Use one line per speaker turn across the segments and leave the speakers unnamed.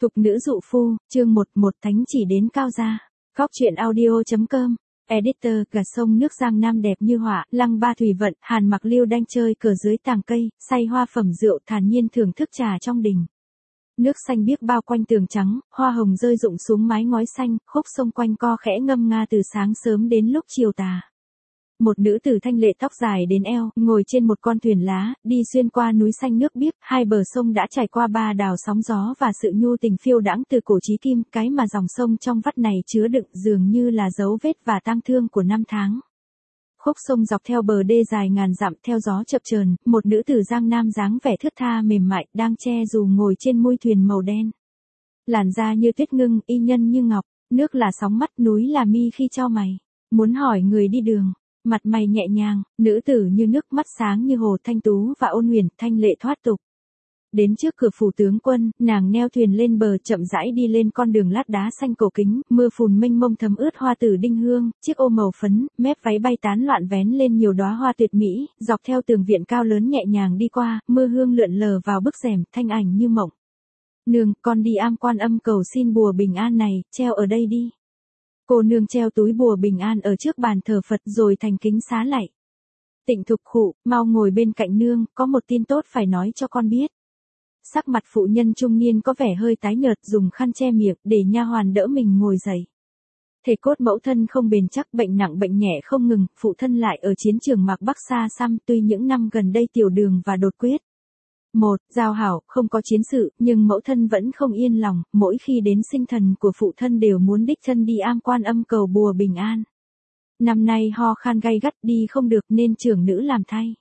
Tục nữ dụ phu, chương 11 thánh chỉ đến cao gia. Góc truyện audio.com. Editor, gà sông nước Giang Nam đẹp như họa, lăng ba thủy vận, Hàn Mặc Liêu đang chơi cờ dưới tàng cây, say hoa phẩm rượu thản nhiên thưởng thức trà trong đình. Nước xanh biếc bao quanh tường trắng, hoa hồng rơi rụng xuống mái ngói xanh, khúc sông quanh co khẽ ngâm nga từ sáng sớm đến lúc chiều tà. Một nữ tử thanh lệ tóc dài đến eo, ngồi trên một con thuyền lá, đi xuyên qua núi xanh nước biếc, hai bờ sông đã trải qua ba đào sóng gió và sự nhu tình phiêu đãng từ cổ chí kim, cái mà dòng sông trong vắt này chứa đựng dường như là dấu vết và tang thương của năm tháng. Khúc sông dọc theo bờ đê dài ngàn dặm theo gió chập chờn, một nữ tử Giang Nam dáng vẻ thướt tha mềm mại, đang che dù ngồi trên mui thuyền màu đen. Làn da như tuyết ngưng, y nhân như ngọc, nước là sóng mắt, núi là mi khi chau mày. Muốn hỏi người đi đường. Mặt mày nhẹ nhàng, nữ tử như nước, mắt sáng như hồ, thanh tú và ôn huyền, thanh lệ thoát tục. Đến trước cửa phủ tướng quân, nàng neo thuyền lên bờ, chậm rãi đi lên con đường lát đá xanh cổ kính, mưa phùn mênh mông thấm ướt hoa tử đinh hương, chiếc ô màu phấn, mép váy bay tán loạn vén lên nhiều đóa hoa tuyệt mỹ, dọc theo tường viện cao lớn nhẹ nhàng đi qua, mưa hương lượn lờ vào bức rèm, thanh ảnh như mộng. Nương, con đi am Quan Âm cầu xin bùa bình an này, treo ở đây đi. Cô nương treo túi bùa bình an ở trước bàn thờ Phật rồi thành kính xá lạy. Tịnh Thục khụ, mau ngồi bên cạnh nương, có một tin tốt phải nói cho con biết. Sắc mặt phụ nhân trung niên có vẻ hơi tái nhợt, dùng khăn che miệng để nha hoàn đỡ mình ngồi dậy. Thể cốt mẫu thân không bền chắc, bệnh nặng bệnh nhẹ không ngừng, phụ thân lại ở chiến trường mạc Bắc xa xăm, tuy những năm gần đây tiểu đường và đột quyết. Giao hảo, không có chiến sự, nhưng mẫu thân vẫn không yên lòng, mỗi khi đến sinh thần của phụ thân đều muốn đích thân đi am Quan Âm cầu bùa bình an. Năm nay ho khan gay gắt, đi không được nên trưởng nữ làm thay.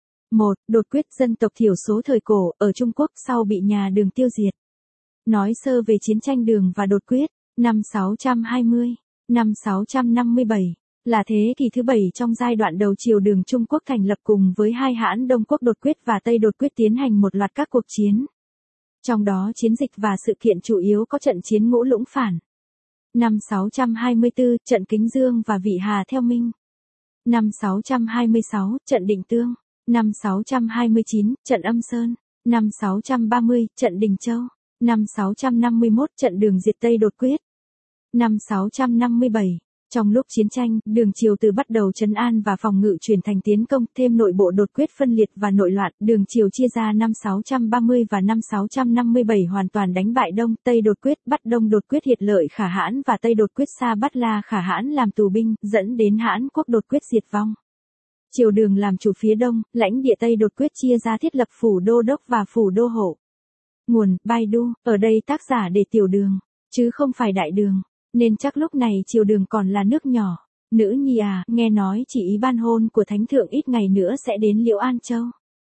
Đột quyết dân tộc thiểu số thời cổ, ở Trung Quốc sau bị nhà Đường tiêu diệt. Nói sơ về chiến tranh Đường và đột quyết, năm 620, năm 657. Là thế kỷ thứ 7 trong giai đoạn đầu triều Đường Trung Quốc thành lập cùng với hai hãn Đông Quốc đột quyết và Tây đột quyết tiến hành một loạt các cuộc chiến. Trong đó chiến dịch và sự kiện chủ yếu có trận chiến Ngũ Lũng Phản. Năm 624, trận Kính Dương và Vị Hà theo Minh. Năm 626, trận Định Tương. Năm 629, trận Âm Sơn. Năm 630, trận Đình Châu. Năm 651, trận Đường diệt Tây đột quyết. Năm 657. Trong lúc chiến tranh, Đường triều từ bắt đầu trấn an và phòng ngự chuyển thành tiến công, thêm nội bộ đột quyết phân liệt và nội loạn, Đường triều chia ra năm 630 và năm 657 hoàn toàn đánh bại Đông, Tây đột quyết, bắt Đông đột quyết Hiệt Lợi Khả Hãn và Tây đột quyết Sa Bát La Khả Hãn làm tù binh, dẫn đến Hãn quốc đột quyết diệt vong. Triều Đường làm chủ phía Đông, lãnh địa Tây đột quyết chia ra thiết lập phủ đô đốc và phủ đô hộ. Nguồn, Baidu, ở đây tác giả để Tiểu Đường, chứ không phải Đại Đường. Nên chắc lúc này triều Đường còn là nước nhỏ. Nữ nhi à, nghe nói chỉ ý ban hôn của thánh thượng ít ngày nữa sẽ đến Liễu An Châu.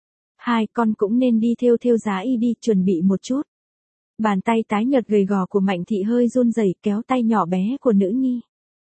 Con cũng nên đi theo giá y đi, chuẩn bị một chút. Bàn tay tái nhợt gầy gò của Mạnh thị hơi run rẩy kéo tay nhỏ bé của nữ nhi.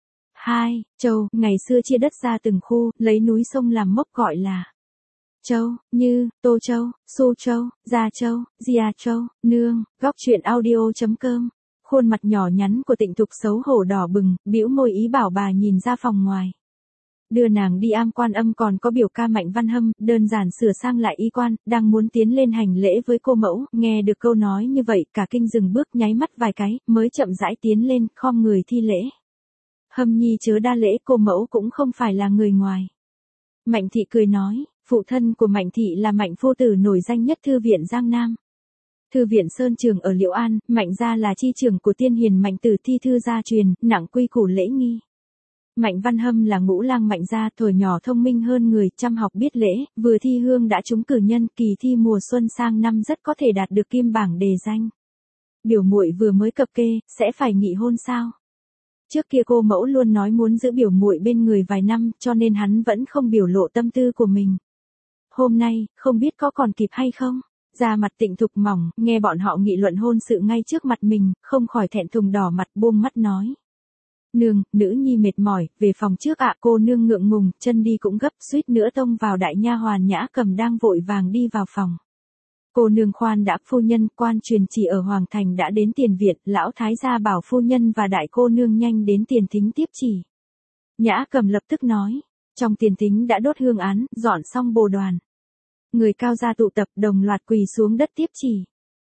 Châu, ngày xưa chia đất ra từng khu, lấy núi sông làm mốc gọi là Châu, như, Tô Châu, Su Châu, Gia Châu, Gia Châu, nương. Góc truyện audio.com. Khuôn mặt nhỏ nhắn của Tịnh Thục xấu hổ đỏ bừng, bĩu môi ý bảo bà nhìn ra phòng ngoài. Đưa nàng đi am Quan Âm còn có biểu ca Mạnh Văn Hâm, đơn giản sửa sang lại y quan, đang muốn tiến lên hành lễ với cô mẫu, nghe được câu nói như vậy, cả kinh dừng bước nháy mắt vài cái, mới chậm rãi tiến lên, khom người thi lễ. Hâm nhi chớ đa lễ, cô mẫu cũng không phải là người ngoài. Mạnh thị cười nói, phụ thân của Mạnh thị là Mạnh phu tử nổi danh nhất thư viện Giang Nam. Thư viện Sơn Trường ở Liễu An, Mạnh gia là chi trưởng của tiên hiền Mạnh tử thi thư gia truyền, nặng quy củ lễ nghi. Mạnh Văn Hâm là ngũ lang Mạnh gia, thuở nhỏ thông minh hơn người, chăm học biết lễ, vừa thi hương đã trúng cử nhân, kỳ thi mùa xuân sang năm rất có thể đạt được kim bảng đề danh. Biểu muội vừa mới cập kê, sẽ phải nghị hôn sao? Trước kia cô mẫu luôn nói muốn giữ biểu muội bên người vài năm, cho nên hắn vẫn không biểu lộ tâm tư của mình. Hôm nay, không biết có còn kịp hay không? Da mặt Tịnh Thục mỏng, nghe bọn họ nghị luận hôn sự ngay trước mặt mình, không khỏi thẹn thùng đỏ mặt buông mắt nói. Nương, nữ nhi mệt mỏi, về phòng trước ạ. Cô nương ngượng ngùng, chân đi cũng gấp, suýt nữa tông vào đại nha hoàn Nhã Cầm đang vội vàng đi vào phòng. Cô nương khoan đã, phu nhân, quan truyền chỉ ở Hoàng Thành đã đến tiền viện, lão thái gia bảo phu nhân và đại cô nương nhanh đến tiền thính tiếp chỉ. Nhã Cầm lập tức nói, trong tiền thính đã đốt hương án, dọn xong bồ đoàn. Người cao gia tụ tập đồng loạt quỳ xuống đất tiếp chỉ.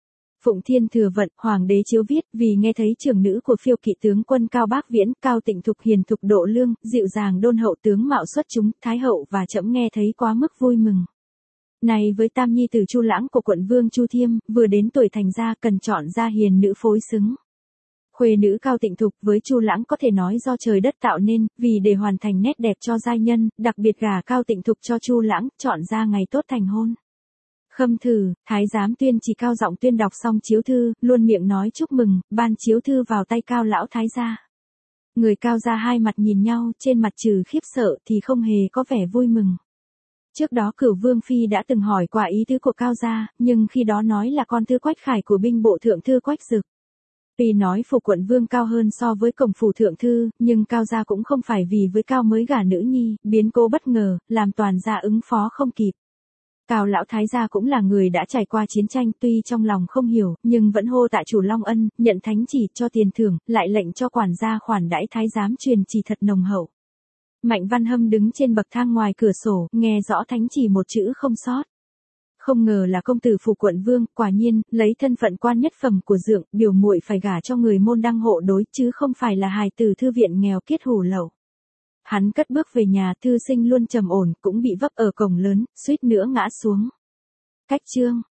Phụng Thiên Thừa Vận, Hoàng đế chiếu viết, vì nghe thấy trưởng nữ của phiêu kỵ tướng quân Cao Bác Viễn, Cao Tịnh Thục hiền thục độ lương, dịu dàng đôn hậu tướng mạo xuất chúng, Thái hậu và trẫm nghe thấy quá mức vui mừng. Này với tam nhi tử Chu Lãng của quận vương Chu Thiêm, vừa đến tuổi thành gia cần chọn ra hiền nữ phối xứng. Khuê nữ Cao Tịnh Thục với Chu Lãng có thể nói do trời đất tạo nên, vì để hoàn thành nét đẹp cho giai nhân, đặc biệt gả Cao Tịnh Thục cho Chu Lãng, chọn ra ngày tốt thành hôn. Khâm thử, thái giám Tuyên chỉ cao giọng tuyên đọc xong chiếu thư, luôn miệng nói chúc mừng, ban chiếu thư vào tay Cao lão thái gia. Người Cao gia hai mặt nhìn nhau, trên mặt trừ khiếp sợ thì không hề có vẻ vui mừng. Trước đó Cửu Vương Phi đã từng hỏi qua ý tứ của Cao gia, nhưng khi đó nói là con thư Quách Khải của binh bộ thượng thư Quách Dực. Tuy nói phủ quận vương cao hơn so với cổng phủ thượng thư, nhưng Cao gia cũng không phải vì với Cao mới gả nữ nhi, biến cố bất ngờ, làm toàn gia ứng phó không kịp. Cao lão thái gia cũng là người đã trải qua chiến tranh, tuy trong lòng không hiểu, nhưng vẫn hô tạ chủ Long Ân, nhận thánh chỉ cho tiền thưởng, lại lệnh cho quản gia khoản đãi thái giám truyền chỉ thật nồng hậu. Mạnh Văn Hâm đứng trên bậc thang ngoài cửa sổ, nghe rõ thánh chỉ một chữ không sót. Không ngờ là công tử phủ quận vương, quả nhiên, lấy thân phận quan nhất phẩm của dượng, biểu muội phải gả cho người môn đăng hộ đối, chứ không phải là hài tử thư viện nghèo kiết hủ lậu. Hắn cất bước về nhà, thư sinh luôn trầm ổn, cũng bị vấp ở cổng lớn, suýt nữa ngã xuống. Cách chương